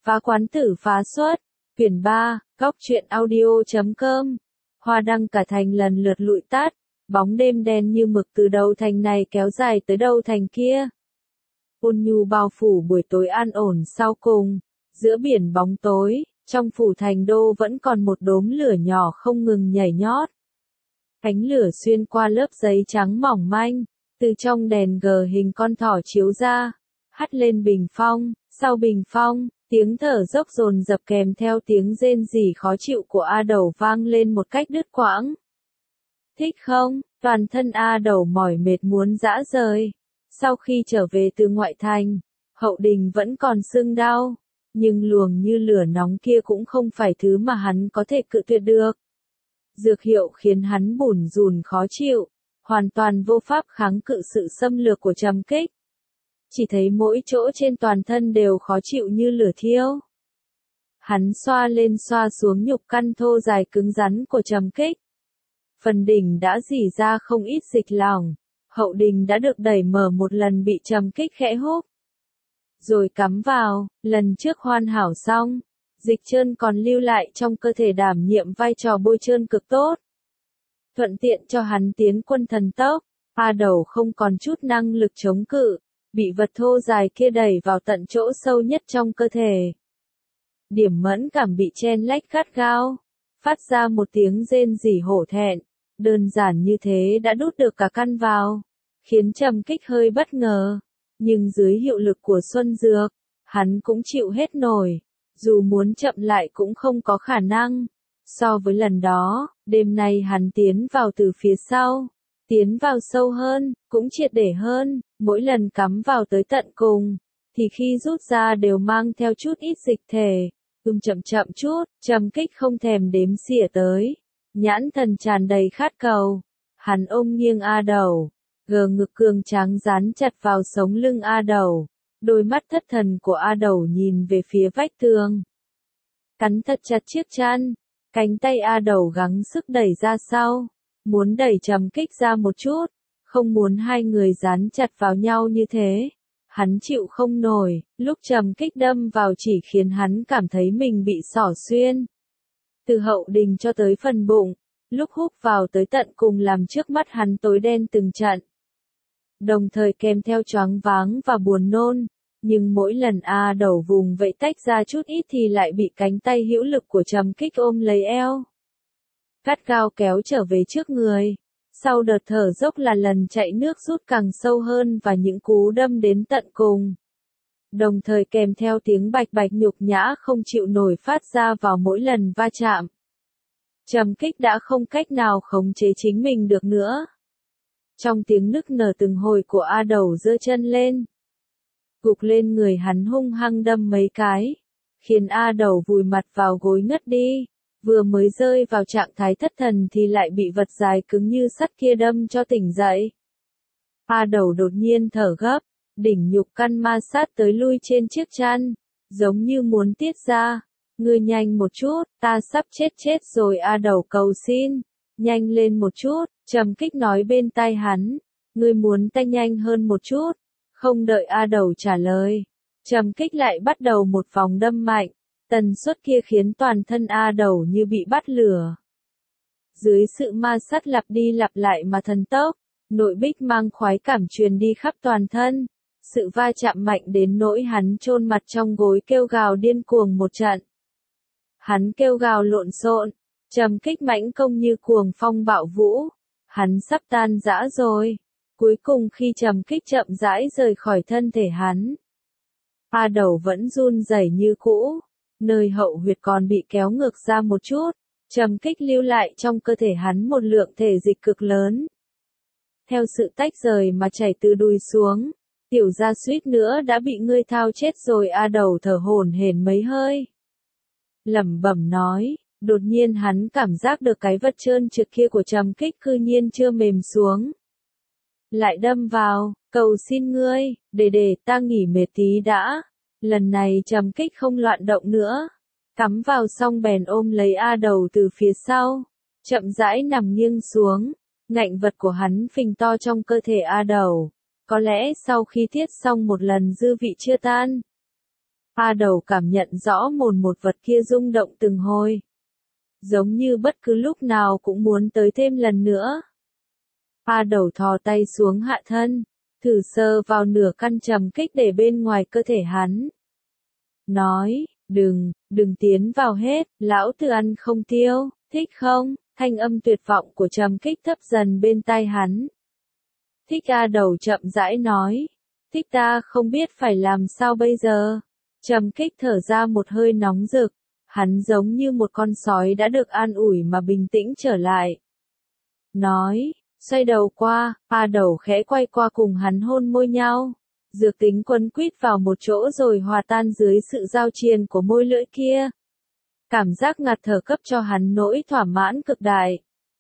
Phá quán tử phá xuất, quyển 3, góc truyện audio.com. Hoa đăng cả thành lần lượt lụi tắt, bóng đêm đen như mực từ đầu thành này kéo dài tới đầu thành kia. Ôn nhu bao phủ buổi tối an ổn sau cùng, giữa biển bóng tối, trong phủ thành đô vẫn còn một đốm lửa nhỏ không ngừng nhảy nhót. Ánh lửa xuyên qua lớp giấy trắng mỏng manh, từ trong đèn gờ hình con thỏ chiếu ra, hắt lên bình phong, sau bình phong, tiếng thở dốc dồn dập kèm theo tiếng rên rỉ khó chịu của A Đầu vang lên một cách đứt quãng. Thích không? Toàn thân A Đầu mỏi mệt muốn rã rời. Sau khi trở về từ ngoại thành, Hậu Đình vẫn còn sưng đau, nhưng luồng như lửa nóng kia cũng không phải thứ mà hắn có thể cự tuyệt được. Dược hiệu khiến hắn bủn rủn khó chịu, hoàn toàn vô pháp kháng cự sự xâm lược của trầm kích. Chỉ thấy mỗi chỗ trên toàn thân đều khó chịu như lửa thiêu. Hắn xoa lên xoa xuống nhục căn thô dài cứng rắn của trầm kích. Phần đỉnh đã rỉ ra không ít dịch lỏng, Hậu Đình đã được đẩy mở một lần bị trầm kích khẽ húc. Rồi cắm vào, lần trước hoàn hảo xong, dịch trơn còn lưu lại trong cơ thể đảm nhiệm vai trò bôi trơn cực tốt. Thuận tiện cho hắn tiến quân thần tốc, A Đầu không còn chút năng lực chống cự, bị vật thô dài kia đẩy vào tận chỗ sâu nhất trong cơ thể. Điểm mẫn cảm bị chen lách gắt gao, phát ra một tiếng rên rỉ hổ thẹn, đơn giản như thế đã đút được cả căn vào, khiến trầm kích hơi bất ngờ, nhưng dưới hiệu lực của Xuân Dược, hắn cũng chịu hết nổi, dù muốn chậm lại cũng không có khả năng. So với lần đó, đêm nay hắn tiến vào từ phía sau, tiến vào sâu hơn, cũng triệt để hơn, mỗi lần cắm vào tới tận cùng, thì khi rút ra đều mang theo chút ít dịch thể, chậm chậm chút, trầm kích không thèm đếm xỉa tới, nhãn thần tràn đầy khát cầu, hắn ôm nghiêng A Đầu, gờ ngực cường tráng dán chặt vào sống lưng A Đầu, đôi mắt thất thần của A Đầu nhìn về phía vách tường. Cắn thật chặt chiếc chăn, cánh tay A Đầu gắng sức đẩy ra sau, muốn đẩy trầm kích ra một chút, không muốn hai người dán chặt vào nhau như thế. Hắn chịu không nổi, lúc trầm kích đâm vào chỉ khiến hắn cảm thấy mình bị xỏ xuyên. Từ Hậu Đình cho tới phần bụng, lúc hút vào tới tận cùng làm trước mắt hắn tối đen từng trận. Đồng thời kèm theo choáng váng và buồn nôn, nhưng mỗi lần A Đầu vùng vẫy tách ra chút ít thì lại bị cánh tay hữu lực của trầm kích ôm lấy eo. Gắt gao kéo trở về trước người. Sau đợt thở dốc là lần chạy nước rút càng sâu hơn và những cú đâm đến tận cùng. Đồng thời kèm theo tiếng bạch bạch nhục nhã không chịu nổi phát ra vào mỗi lần va chạm. Trầm kích đã không cách nào khống chế chính mình được nữa. Trong tiếng nức nở từng hồi của A Đầu giơ chân lên, gục lên người hắn hung hăng đâm mấy cái, khiến A Đầu vùi mặt vào gối ngất đi. Vừa mới rơi vào trạng thái thất thần thì lại bị vật dài cứng như sắt kia đâm cho tỉnh dậy. A Đầu đột nhiên thở gấp, đỉnh nhục căn ma sát tới lui trên chiếc chăn, giống như muốn tiết ra. Ngươi nhanh một chút, ta sắp chết rồi. A Đầu cầu xin, nhanh lên một chút, trầm kích nói bên tai hắn, ngươi muốn ta nhanh hơn một chút. Không đợi A Đầu trả lời, trầm kích lại bắt đầu một vòng đâm mạnh. Tần suất kia khiến toàn thân A Đầu như bị bắt lửa. Dưới sự ma sát lặp đi lặp lại mà thần tốc, nội bích mang khoái cảm truyền đi khắp toàn thân. Sự va chạm mạnh đến nỗi hắn chôn mặt trong gối kêu gào điên cuồng một trận. Hắn kêu gào lộn xộn, trầm kích mãnh công như cuồng phong bạo vũ. Hắn sắp tan rã rồi. Cuối cùng khi trầm kích chậm rãi rời khỏi thân thể hắn, A Đầu vẫn run rẩy như cũ. Nơi hậu huyệt còn bị kéo ngược ra một chút, trầm kích lưu lại trong cơ thể hắn một lượng thể dịch cực lớn. Theo sự tách rời mà chảy từ đùi xuống, tiểu gia suýt nữa đã bị ngươi thao chết rồi. A Đầu thở hổn hển mấy hơi, lẩm bẩm nói, đột nhiên hắn cảm giác được cái vật trơn trượt kia của trầm kích cư nhiên chưa mềm xuống. Lại đâm vào, cầu xin ngươi, để ta nghỉ mệt tí đã. Lần này trầm kích không loạn động nữa, cắm vào xong bèn ôm lấy A Đầu từ phía sau, chậm rãi nằm nghiêng xuống, ngạnh vật của hắn phình to trong cơ thể A Đầu, có lẽ sau khi tiết xong một lần dư vị chưa tan. A Đầu cảm nhận rõ một vật kia rung động từng hồi. Giống như bất cứ lúc nào cũng muốn tới thêm lần nữa. A Đầu thò tay xuống hạ thân, thử sờ vào nửa căn trầm kích để bên ngoài cơ thể hắn. Nói, đừng tiến vào hết, lão tử ăn không tiêu, thích không? Thanh âm tuyệt vọng của trầm kích thấp dần bên tai hắn. Thích. A Đầu chậm rãi nói, thích ta không biết phải làm sao bây giờ. Trầm kích thở ra một hơi nóng rực, hắn giống như một con sói đã được an ủi mà bình tĩnh trở lại. Nói, xoay đầu qua, A Đầu khẽ quay qua cùng hắn hôn môi nhau. Dược tính quấn quýt vào một chỗ rồi hòa tan dưới sự giao triền của môi lưỡi kia. Cảm giác ngạt thở cấp cho hắn nỗi thỏa mãn cực đại.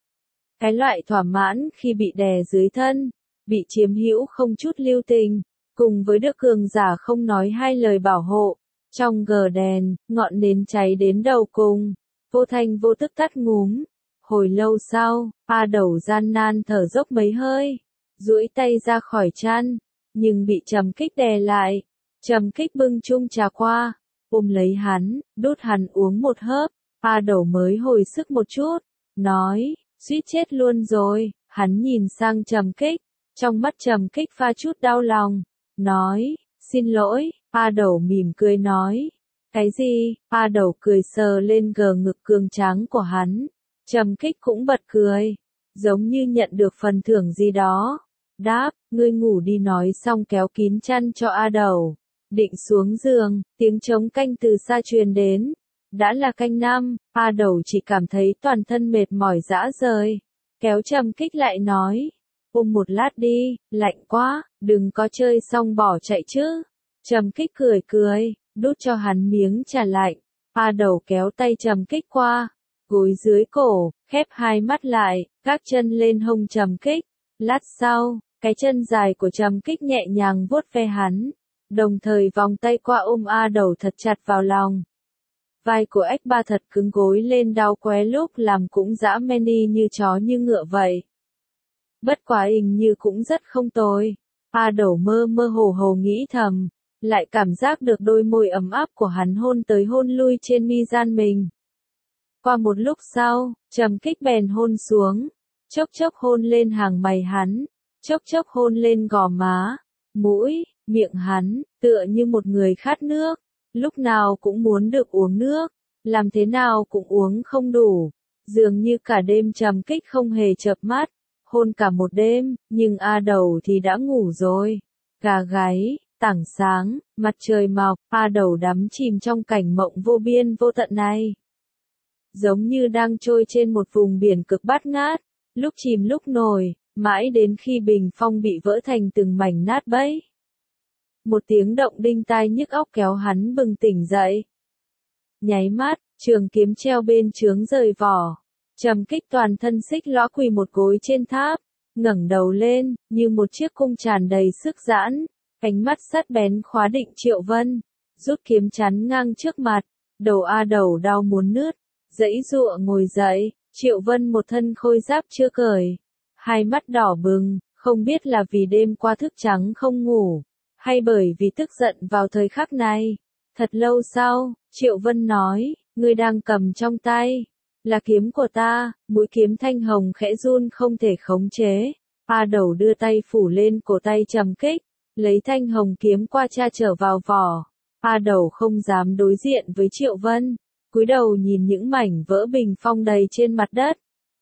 Cái loại thỏa mãn khi bị đè dưới thân, bị chiếm hữu không chút lưu tình, cùng với được cường giả không nói hai lời bảo hộ. Trong gờ đèn, ngọn nến cháy đến đầu cùng, vô thanh vô tức tắt ngúm. Hồi lâu sau, A Đầu gian nan thở dốc mấy hơi, duỗi tay ra khỏi chăn, nhưng bị Trầm Kích đè lại. Trầm Kích bưng chung trà qua, ôm lấy hắn, đút hắn uống một hớp. A Đầu mới hồi sức một chút, nói, suýt chết luôn rồi. Hắn nhìn sang Trầm Kích, trong mắt Trầm Kích pha chút đau lòng, nói, xin lỗi. A Đầu mỉm cười nói, cái gì? A Đầu cười sờ lên gờ ngực cường tráng của hắn. Trầm Kích cũng bật cười, giống như nhận được phần thưởng gì đó. Đáp, ngươi ngủ đi, nói xong kéo kín chăn cho A Đầu. Định xuống giường, tiếng trống canh từ xa truyền đến. Đã là canh 5, A Đầu chỉ cảm thấy toàn thân mệt mỏi rã rời. Kéo Trầm Kích lại nói, ôm một lát đi, lạnh quá, đừng có chơi xong bỏ chạy chứ. Trầm Kích cười, đút cho hắn miếng trà lạnh. A Đầu kéo tay Trầm Kích qua, gối dưới cổ, khép hai mắt lại, gác chân lên hông Trầm Kích. Lát sau, cái chân dài của Trầm Kích nhẹ nhàng vuốt ve hắn, đồng thời vòng tay qua ôm A Đầu thật chặt vào lòng. Vai của ếch ba thật cứng, gối lên đau qué lúc làm cũng dã men đi như chó như ngựa vậy. Bất quá hình như cũng rất không tồi. A Đầu mơ mơ hồ hồ nghĩ thầm, lại cảm giác được đôi môi ấm áp của hắn hôn tới hôn lui trên mi gian mình. Qua một lúc sau, Trầm Kích bèn hôn xuống, chốc chốc hôn lên hàng mày hắn, chốc chốc hôn lên gò má, mũi, miệng hắn, tựa như một người khát nước, lúc nào cũng muốn được uống nước, làm thế nào cũng uống không đủ. Dường như cả đêm Trầm Kích không hề chợp mắt, hôn cả một đêm, nhưng A Đầu thì đã ngủ rồi. Gà gáy, tảng sáng, mặt trời mọc, A Đầu đắm chìm trong cảnh mộng vô biên vô tận này. Giống như đang trôi trên một vùng biển cực bát ngát, lúc chìm lúc nổi, mãi đến khi bình phong bị vỡ thành từng mảnh nát bấy. Một tiếng động đinh tai nhức óc kéo hắn bừng tỉnh dậy. Nháy mắt, trường kiếm treo bên trướng rời vỏ. Trầm Kích toàn thân xích lõa quỳ một gối trên tháp, ngẩng đầu lên, như một chiếc cung tràn đầy sức giãn, ánh mắt sắc bén khóa định Triệu Vân, rút kiếm chắn ngang trước mặt. Đầu A Đầu đau muốn nứt, giãy giụa ngồi dậy. Triệu Vân một thân khôi giáp chưa cởi, hai mắt đỏ bừng, không biết là vì đêm qua thức trắng không ngủ, hay bởi vì tức giận vào thời khắc này. Thật lâu sau, Triệu Vân nói, ngươi đang cầm trong tay là kiếm của ta. Mũi kiếm thanh hồng khẽ run không thể khống chế. A Đầu đưa tay phủ lên cổ tay Trầm Kích, lấy thanh hồng kiếm qua tra trở vào vỏ. A Đầu không dám đối diện với Triệu Vân, cúi đầu nhìn những mảnh vỡ bình phong đầy trên mặt đất.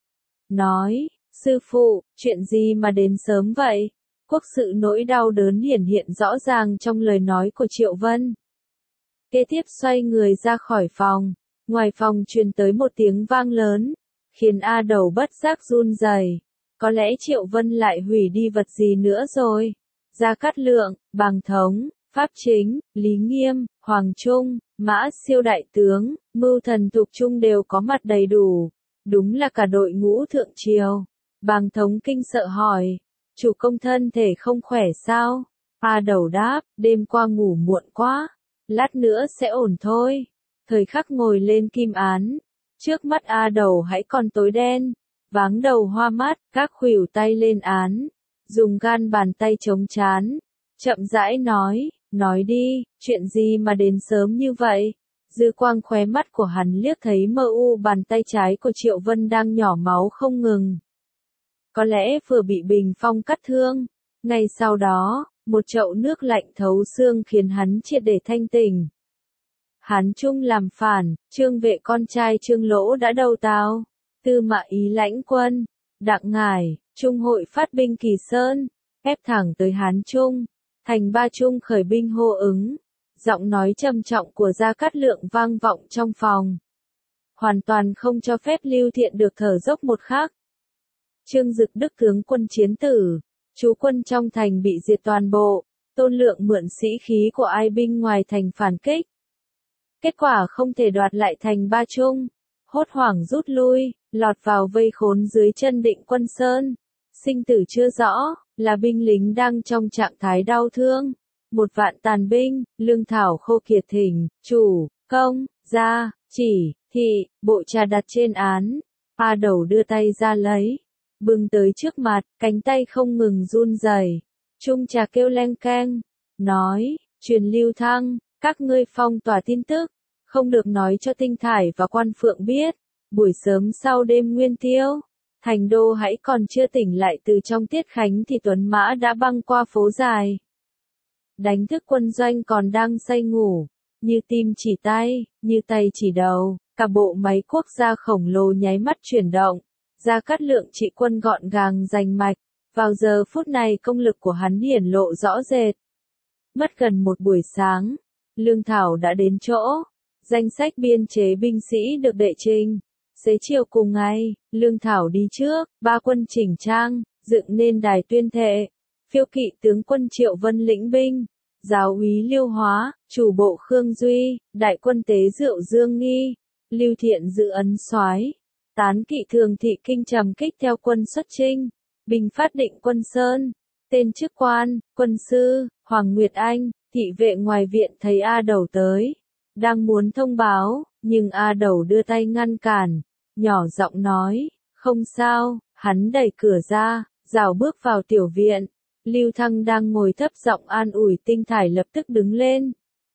Nói, sư phụ, chuyện gì mà đến sớm vậy? Quốc sự nỗi đau đớn hiển hiện rõ ràng trong lời nói của Triệu Vân. Kế tiếp xoay người ra khỏi phòng, ngoài phòng truyền tới một tiếng vang lớn, khiến A Đầu bất giác run rẩy. Có lẽ Triệu Vân lại hủy đi vật gì nữa rồi. Gia Cát Lượng, Bàng Thống, Pháp Chính, Lý Nghiêm, Hoàng Trung, Mã Siêu đại tướng, Mưu Thần Thục Trung đều có mặt đầy đủ. Đúng là cả đội ngũ thượng triều. Bàng Thống kinh sợ hỏi, chủ công thân thể không khỏe sao? A Đầu đáp, đêm qua ngủ muộn quá, lát nữa sẽ ổn thôi. Thời khắc ngồi lên kim án, trước mắt A Đầu hãy còn tối đen, váng đầu hoa mắt, các khuỷu tay lên án, dùng gan bàn tay chống trán, chậm rãi nói, Nói đi, chuyện gì mà đến sớm như vậy? Dư quang khóe mắt của hắn liếc thấy mờ u bàn tay trái của Triệu Vân đang nhỏ máu không ngừng. Có lẽ vừa bị Bình Phong cắt thương. Ngay sau đó, một chậu nước lạnh thấu xương khiến hắn triệt để thanh tỉnh. Hán Trung làm phản, Trương Vệ con trai Trương Lỗ đã đầu tao. Tư Mã Ý lãnh quân, Đặng Ngải, Trung hội phát binh Kỳ Sơn, ép thẳng tới Hán Trung. Thành Ba Trung khởi binh hô ứng. Giọng nói trầm trọng của Gia Cát Lượng vang vọng trong phòng. Hoàn toàn không cho phép Lưu Thiện được thở dốc một khắc. Trương Dực Đức tướng quân chiến tử, trú quân trong thành bị diệt toàn bộ, Tôn Lượng mượn sĩ khí của ai binh ngoài thành phản kích. Kết quả không thể đoạt lại thành Ba Trung, hốt hoảng rút lui, lọt vào vây khốn dưới chân Định Quân Sơn. Sinh tử chưa rõ, là binh lính đang trong trạng thái đau thương. 1.000 tàn binh, lương thảo khô kiệt thỉnh, chủ, công, gia, chỉ, thị, bộ trà đặt trên án. A Đầu đưa tay ra lấy, bưng tới trước mặt, cánh tay không ngừng run rẩy. Chung trà kêu leng keng, nói, truyền Lưu Thăng, các ngươi phong tỏa tin tức, không được nói cho Tinh Thải và Quan Phượng biết. Buổi sớm sau đêm nguyên tiêu, thành đô hãy còn chưa tỉnh lại từ trong tiết khánh thì tuấn mã đã băng qua phố dài. Đánh thức quân doanh còn đang say ngủ, như tim chỉ tay, như tay chỉ đầu, cả bộ máy quốc gia khổng lồ nháy mắt chuyển động. Gia Cát Lượng trị quân gọn gàng rành mạch, vào giờ phút này công lực của hắn hiển lộ rõ rệt. Mất gần một buổi sáng, lương thảo đã đến chỗ, danh sách biên chế binh sĩ được đệ trình. Xế chiều cùng ngày, lương thảo đi trước, ba quân chỉnh trang, dựng nên đài tuyên thệ. Phiêu kỵ tướng quân Triệu Vân lĩnh binh, giáo úy Liêu Hóa, chủ bộ Khương Duy, đại quân tế Rượu Dương Nghi, Lưu Thiện giữ ấn soái, tán kỵ thường thị kinh trầm kích theo quân xuất chinh, bình phát Định Quân Sơn. Tên chức quan, quân sư, Hoàng Nguyệt Anh, thị vệ ngoài viện thấy A Đầu tới, đang muốn thông báo, nhưng A Đầu đưa tay ngăn cản, nhỏ giọng nói, không sao. Hắn đẩy cửa ra, rảo bước vào tiểu viện. Lưu Thăng đang ngồi thấp giọng an ủi Tinh Thải lập tức đứng lên.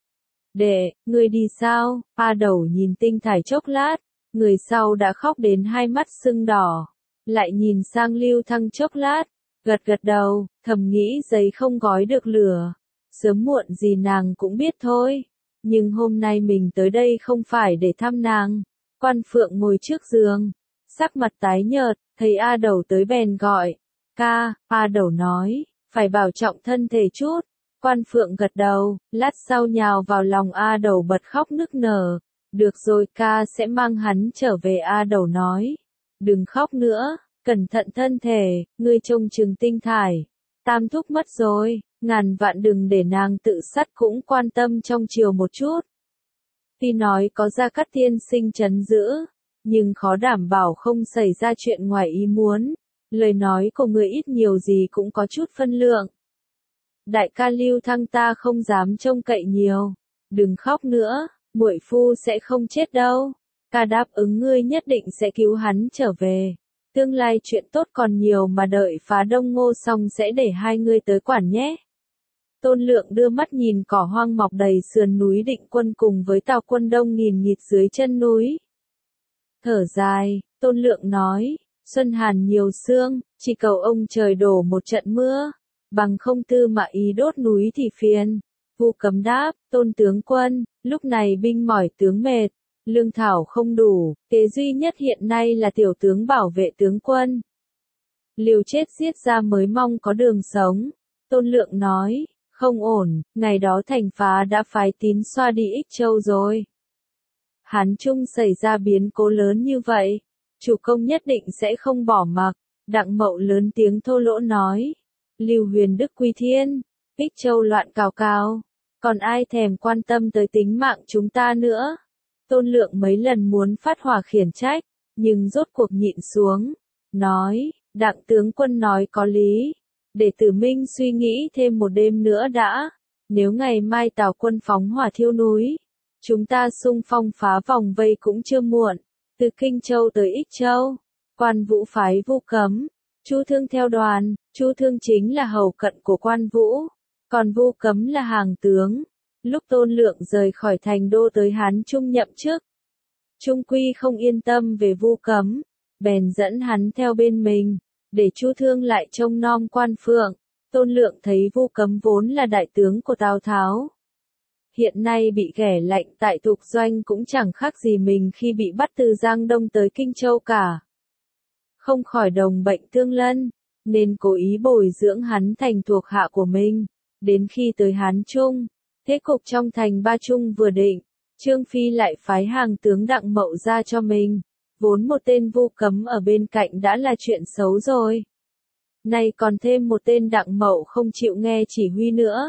Đệ, ngươi đi sao? A Đầu nhìn Tinh Thải chốc lát, người sau đã khóc đến hai mắt sưng đỏ. Lại nhìn sang Lưu Thăng chốc lát, gật gật đầu, thầm nghĩ giấy không gói được lửa. Sớm muộn gì nàng cũng biết thôi. Nhưng hôm nay mình tới đây không phải để thăm nàng. Quan Phượng ngồi trước giường, sắc mặt tái nhợt, thấy A Đầu tới bèn gọi. Ca, A Đầu nói, phải bảo trọng thân thể chút. Quan Phượng gật đầu, lát sau nhào vào lòng A Đầu bật khóc nức nở. Được rồi, ca sẽ mang hắn trở về. A Đầu nói. Đừng khóc nữa, cẩn thận thân thể, ngươi trông chừng Tinh Thải. Tam thúc mất rồi, ngàn vạn đừng để nàng tự sát, cũng quan tâm trong chiều một chút. Tuy nói có Gia Cát tiên sinh trấn giữ, nhưng khó đảm bảo không xảy ra chuyện ngoài ý muốn. Lời nói của người ít nhiều gì cũng có chút phân lượng. Đại ca Lưu Thăng ta không dám trông cậy nhiều. Đừng khóc nữa, muội phu sẽ không chết đâu. Ca đáp ứng ngươi nhất định sẽ cứu hắn trở về. Tương lai chuyện tốt còn nhiều mà, đợi phá Đông Ngô xong sẽ để hai ngươi tới quản nhé. Tôn Lượng đưa mắt nhìn cỏ hoang mọc đầy sườn núi Định Quân cùng với tào quân đông nghìn nghịt dưới chân núi. Thở dài, Tôn Lượng nói, xuân hàn nhiều sương, chỉ cầu ông trời đổ một trận mưa, bằng không Tư Mã Ý đốt núi thì phiền. Vu Cấm đáp, Tôn tướng quân, lúc này binh mỏi tướng mệt, lương thảo không đủ, kế duy nhất hiện nay là tiểu tướng bảo vệ tướng quân. Liều chết giết ra mới mong có đường sống. Tôn Lượng nói, không ổn, ngày đó thành phá đã phái tín xoa đi Ích Châu rồi. Hán Trung xảy ra biến cố lớn như vậy, chủ công nhất định sẽ không bỏ mặc. Đặng Mậu lớn tiếng thô lỗ nói, Lưu Huyền Đức quy thiên, Ích Châu loạn cào cào, còn ai thèm quan tâm tới tính mạng chúng ta nữa. Tôn Lượng mấy lần muốn phát hỏa khiển trách, nhưng rốt cuộc nhịn xuống, nói, Đặng tướng quân nói có lý, để Tử Minh suy nghĩ thêm một đêm nữa đã. Nếu ngày mai Tào quân phóng hỏa thiêu núi, chúng ta xung phong phá vòng vây cũng chưa muộn. Từ Kinh Châu tới Ích Châu, Quan Vũ phái Vu Cấm, Chu Thương theo đoàn. Chu Thương chính là hầu cận của Quan Vũ, Còn Vu Cấm là hàng tướng. Lúc Tôn Lượng rời khỏi thành đô tới Hán Trung nhậm chức, Trung Quy không yên tâm về Vu Cấm, bèn dẫn hắn theo bên mình, để Chu Thương lại trông nom Quan Phượng. Tôn Lượng thấy Vu Cấm vốn là đại tướng của Tào Tháo, hiện nay bị ghẻ lạnh tại Thục Doanh cũng chẳng khác gì mình khi bị bắt từ Giang Đông tới Kinh Châu cả. Không khỏi đồng bệnh tương lân, nên cố ý bồi dưỡng hắn thành thuộc hạ của mình. Đến khi tới Hán Trung, thế cục trong thành Ba Trung vừa định, Trương Phi lại phái hàng tướng Đặng Mậu ra cho mình. Vốn một tên Vu Cấm ở bên cạnh đã là chuyện xấu rồi, nay còn thêm một tên Đặng Mậu không chịu nghe chỉ huy nữa.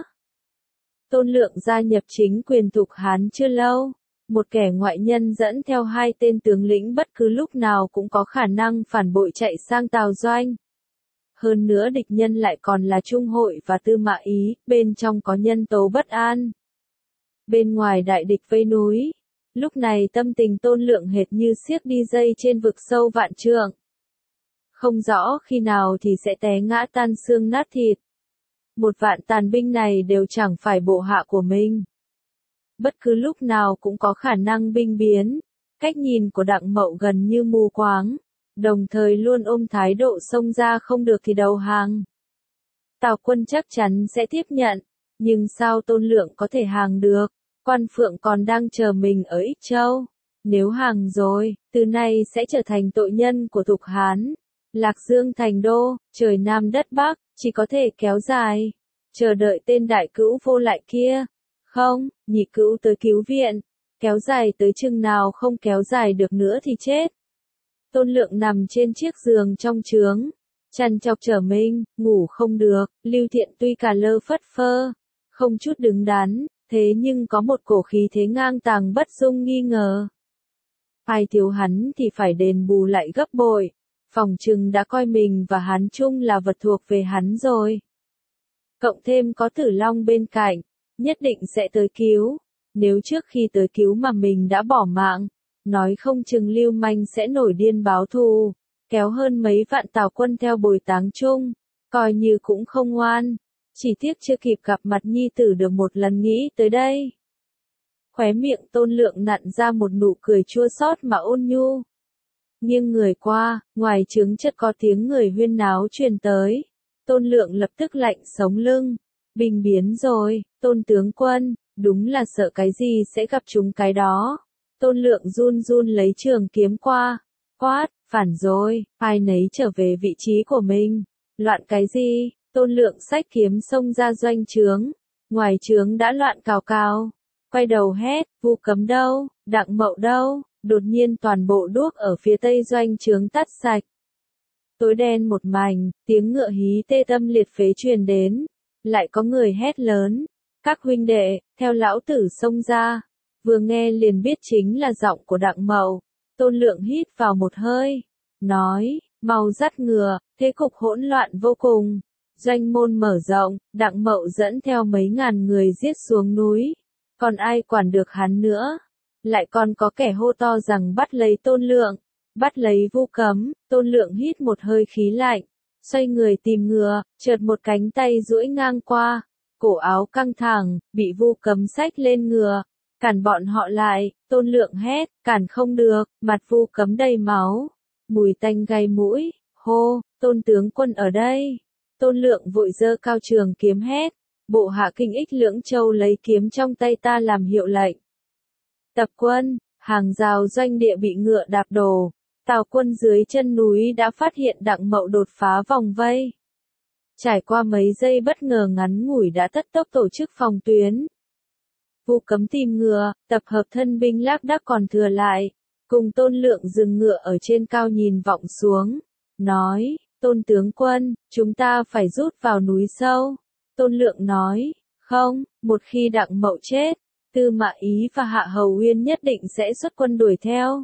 Tôn Lượng gia nhập chính quyền Thục Hán chưa lâu, một kẻ ngoại nhân dẫn theo hai tên tướng lĩnh bất cứ lúc nào cũng có khả năng phản bội chạy sang Tào Doanh. Hơn nữa địch nhân lại còn là Trung Hội và Tư Mã Ý, bên trong có nhân tố bất an. Bên ngoài đại địch vây núi, lúc này tâm tình Tôn Lượng hệt như xiếc đi dây trên vực sâu vạn trượng. Không rõ khi nào thì sẽ té ngã tan xương nát thịt. Một vạn tàn binh này đều chẳng phải bộ hạ của mình. Bất cứ lúc nào cũng có khả năng binh biến. Cách nhìn của Đặng Mậu gần như mù quáng, đồng thời luôn ôm thái độ xông ra không được thì đầu hàng. Tào quân chắc chắn sẽ tiếp nhận, nhưng sao Tôn Lượng có thể hàng được? Quan Phượng còn đang chờ mình ở Ích Châu. Nếu hàng rồi, từ nay sẽ trở thành tội nhân của Thục Hán. Lạc Dương thành đô, trời Nam đất Bắc, chỉ có thể kéo dài, chờ đợi tên đại cữu vô lại kia. Không, nhị cữu tới cứu viện, kéo dài tới chừng nào không kéo dài được nữa thì chết. Tôn Lượng nằm trên chiếc giường trong trướng, chăn chọc trở mình, ngủ không được. Lưu Thiện tuy cả lơ phất phơ, không chút đứng đắn, thế nhưng có một cổ khí thế ngang tàng bất dung nghi ngờ. Ai thiếu hắn thì phải đền bù lại gấp bội. Phòng trừng đã coi mình và Hán Trung là vật thuộc về hắn rồi. Cộng thêm có Tử Long bên cạnh, nhất định sẽ tới cứu. Nếu trước khi tới cứu mà mình đã bỏ mạng, nói không chừng Lưu Manh sẽ nổi điên báo thù, kéo hơn mấy vạn Tào quân theo bồi táng chung, coi như cũng không ngoan. Chỉ tiếc chưa kịp gặp mặt nhi tử được một lần nghĩ tới đây. Khóe miệng Tôn Lượng nặn ra một nụ cười chua xót mà ôn nhu. Nghiêng người qua, ngoài trướng chợt có tiếng người huyên náo truyền tới. Tôn Lượng lập tức lạnh sống lưng. Binh biến rồi, Tôn tướng quân, đúng là sợ cái gì sẽ gặp chúng cái đó. Tôn Lượng run run lấy trường kiếm qua. Quát, phản rồi, ai nấy trở về vị trí của mình. Loạn cái gì? Tôn Lượng xách kiếm xông ra doanh trướng. Ngoài trướng đã loạn cào cào. Quay đầu hét, Vu Cấm đâu, Đặng Mậu đâu? Đột nhiên toàn bộ đuốc ở phía tây doanh trướng tắt sạch. Tối đen một mảnh, tiếng ngựa hí tê tâm liệt phế truyền đến. Lại có người hét lớn. Các huynh đệ, theo lão tử xông ra. Vừa nghe liền biết chính là giọng của Đặng Mậu. Tôn Lượng hít vào một hơi. Nói, mau dắt ngựa, thế cục hỗn loạn vô cùng. Doanh môn mở rộng, Đặng Mậu dẫn theo mấy ngàn người giết xuống núi. Còn ai quản được hắn nữa? Lại còn có kẻ hô to rằng bắt lấy Tôn Lượng, bắt lấy Vu Cấm. Tôn Lượng hít một hơi khí lạnh, xoay người tìm ngựa, chợt một cánh tay duỗi ngang qua, cổ áo căng thẳng, bị Vu Cấm xách lên ngựa, cản bọn họ lại. Tôn Lượng hét, cản không được, mặt Vu Cấm đầy máu, mùi tanh gai mũi, hô, Tôn tướng quân ở đây. Tôn Lượng vội giơ cao trường kiếm hét, bộ hạ Kinh Ích Lưỡng Châu lấy kiếm trong tay ta làm hiệu lệnh. Tập quân, hàng rào doanh địa bị ngựa đạp đổ. Tào quân dưới chân núi đã phát hiện Đặng Mậu đột phá vòng vây. Trải qua mấy giây bất ngờ ngắn ngủi đã tất tốc tổ chức phòng tuyến. Vu Cấm tìm ngựa, tập hợp thân binh lác đác còn thừa lại, cùng Tôn Lượng dừng ngựa ở trên cao nhìn vọng xuống, nói, Tôn tướng quân, chúng ta phải rút vào núi sâu. Tôn Lượng nói, không, một khi Đặng Mậu chết, Tư Mã Ý và Hạ Hầu Uyên nhất định sẽ xuất quân đuổi theo.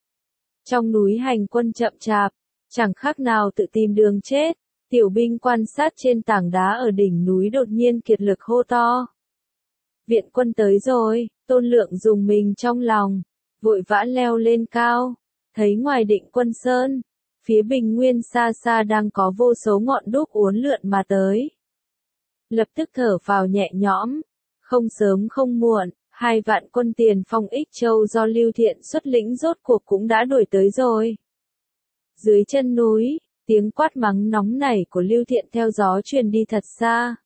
Trong núi hành quân chậm chạp, chẳng khác nào tự tìm đường chết. Tiểu binh quan sát trên tảng đá ở đỉnh núi đột nhiên kiệt lực hô to. Viện quân tới rồi. Tôn Lượng dùng mình trong lòng, vội vã leo lên cao, thấy ngoài Định Quân Sơn, phía bình nguyên xa xa đang có vô số ngọn đuốc uốn lượn mà tới. lập tức thở phào nhẹ nhõm. Không sớm không muộn, 2 vạn quân tiền phong Ích Châu do Lưu Thiện xuất lĩnh rốt cuộc cũng đã đuổi tới rồi. Dưới chân núi, tiếng quát mắng nóng nảy của Lưu Thiện theo gió truyền đi thật xa.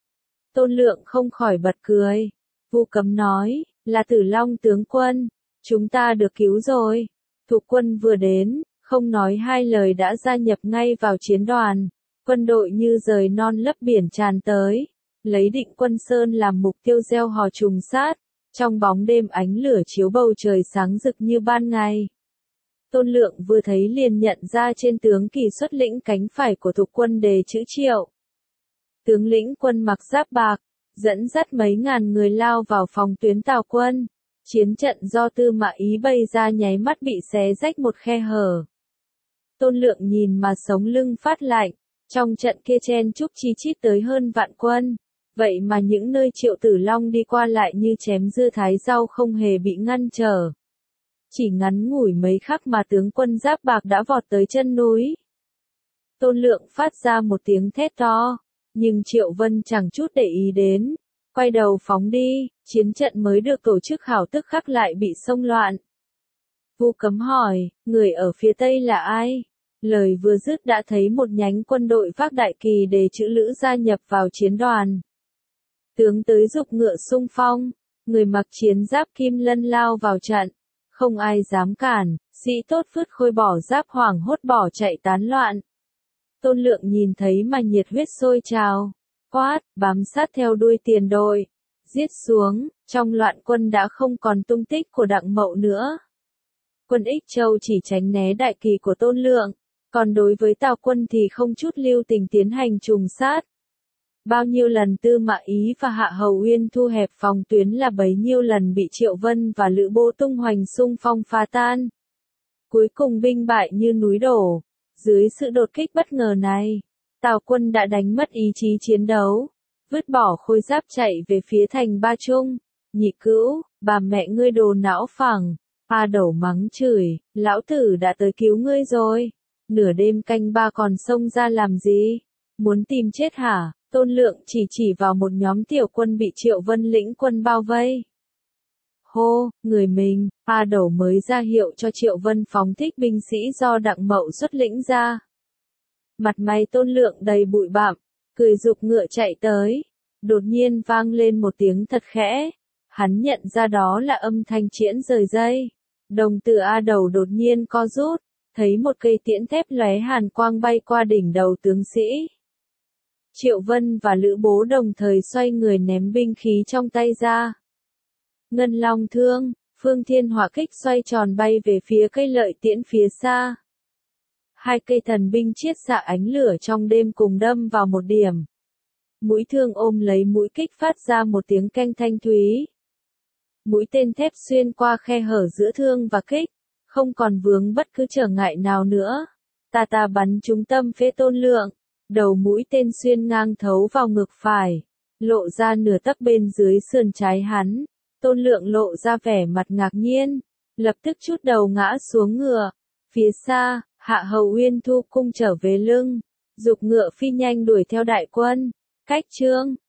Tôn Lượng không khỏi bật cười. Vu Cấm nói, là Tử Long tướng quân, chúng ta được cứu rồi. Thuộc quân vừa đến, không nói hai lời đã gia nhập ngay vào chiến đoàn. Quân đội như rời non lấp biển tràn tới, lấy Định Quân Sơn làm mục tiêu gieo hò trùng sát. Trong bóng đêm ánh lửa chiếu bầu trời sáng rực như ban ngày. Tôn Lượng vừa thấy liền nhận ra trên tướng kỳ xuất lĩnh cánh phải của thuộc quân đề chữ Triệu. Tướng lĩnh quân mặc giáp bạc, dẫn dắt mấy ngàn người lao vào phòng tuyến Tào quân. Chiến trận do Tư Mã Ý bày ra nháy mắt bị xé rách một khe hở. Tôn Lượng nhìn mà sống lưng phát lạnh, trong trận kia chen chúc chi chít tới hơn vạn quân. Vậy mà những nơi Triệu Tử Long đi qua lại như chém dưa thái rau không hề bị ngăn trở. Chỉ ngắn ngủi mấy khắc mà tướng quân giáp bạc đã vọt tới chân núi. Tôn Lượng phát ra một tiếng thét to, nhưng Triệu Vân chẳng chút để ý đến, quay đầu phóng đi, chiến trận mới được tổ chức hảo tức khắc lại bị xông loạn. Vu Cấm hỏi, người ở phía tây là ai? Lời vừa dứt đã thấy một nhánh quân đội vác đại kỳ đề chữ Lữ gia nhập vào chiến đoàn. Tướng tới giục ngựa xung phong, người mặc chiến giáp kim lân lao vào trận, không ai dám cản, sĩ tốt phứt khôi bỏ giáp hoảng hốt bỏ chạy tán loạn. Tôn Lượng nhìn thấy mà nhiệt huyết sôi trào, quát, bám sát theo đuôi tiền đội, giết xuống, trong loạn quân đã không còn tung tích của Đặng Mậu nữa. Quân Ích Châu chỉ tránh né đại kỳ của Tôn Lượng, còn đối với Tào quân thì không chút lưu tình tiến hành trùng sát. Bao nhiêu lần Tư Mã Ý và Hạ Hầu Uyên thu hẹp phòng tuyến là bấy nhiêu lần bị Triệu Vân và Lữ Bố tung hoành xung phong phá tan. Cuối cùng binh bại như núi đổ. Dưới sự đột kích bất ngờ này, Tào quân đã đánh mất ý chí chiến đấu, vứt bỏ khôi giáp chạy về phía thành Ba Trung. Nhị Cữu, bà mẹ ngươi đồ não phẳng. A Đẩu mắng chửi, lão tử đã tới cứu ngươi rồi. Nửa đêm canh ba còn xông ra làm gì? Muốn tìm chết hả? Tôn Lượng chỉ vào một nhóm tiểu quân bị Triệu Vân lĩnh quân bao vây. Hô, người mình, A Đẩu mới ra hiệu cho Triệu Vân phóng thích binh sĩ do Đặng Mậu xuất lĩnh ra. Mặt mày Tôn Lượng đầy bụi bặm, cười giục ngựa chạy tới. Đột nhiên vang lên một tiếng thật khẽ. Hắn nhận ra đó là âm thanh chiễn rời dây. Đồng tử A Đẩu đột nhiên co rút, thấy một cây tiễn thép lóe hàn quang bay qua đỉnh đầu tướng sĩ. Triệu Vân và Lữ Bố đồng thời xoay người ném binh khí trong tay ra. Ngân Long thương, Phương Thiên Hỏa kích xoay tròn bay về phía cây lợi tiễn phía xa. Hai cây thần binh chiết xạ ánh lửa trong đêm cùng đâm vào một điểm. Mũi thương ôm lấy mũi kích phát ra một tiếng keng thanh thúy. Mũi tên thép xuyên qua khe hở giữa thương và kích, không còn vướng bất cứ trở ngại nào nữa. Ta bắn trúng tâm phế Tôn Lượng. Đầu mũi tên xuyên ngang thấu vào ngực phải, lộ ra nửa tấc bên dưới sườn trái hắn. Tôn Lượng lộ ra vẻ mặt ngạc nhiên, lập tức trút đầu ngã xuống ngựa. Phía xa, Hạ Hầu Uyên thu cung trở về lưng, giục ngựa phi nhanh đuổi theo đại quân. Cách Trương,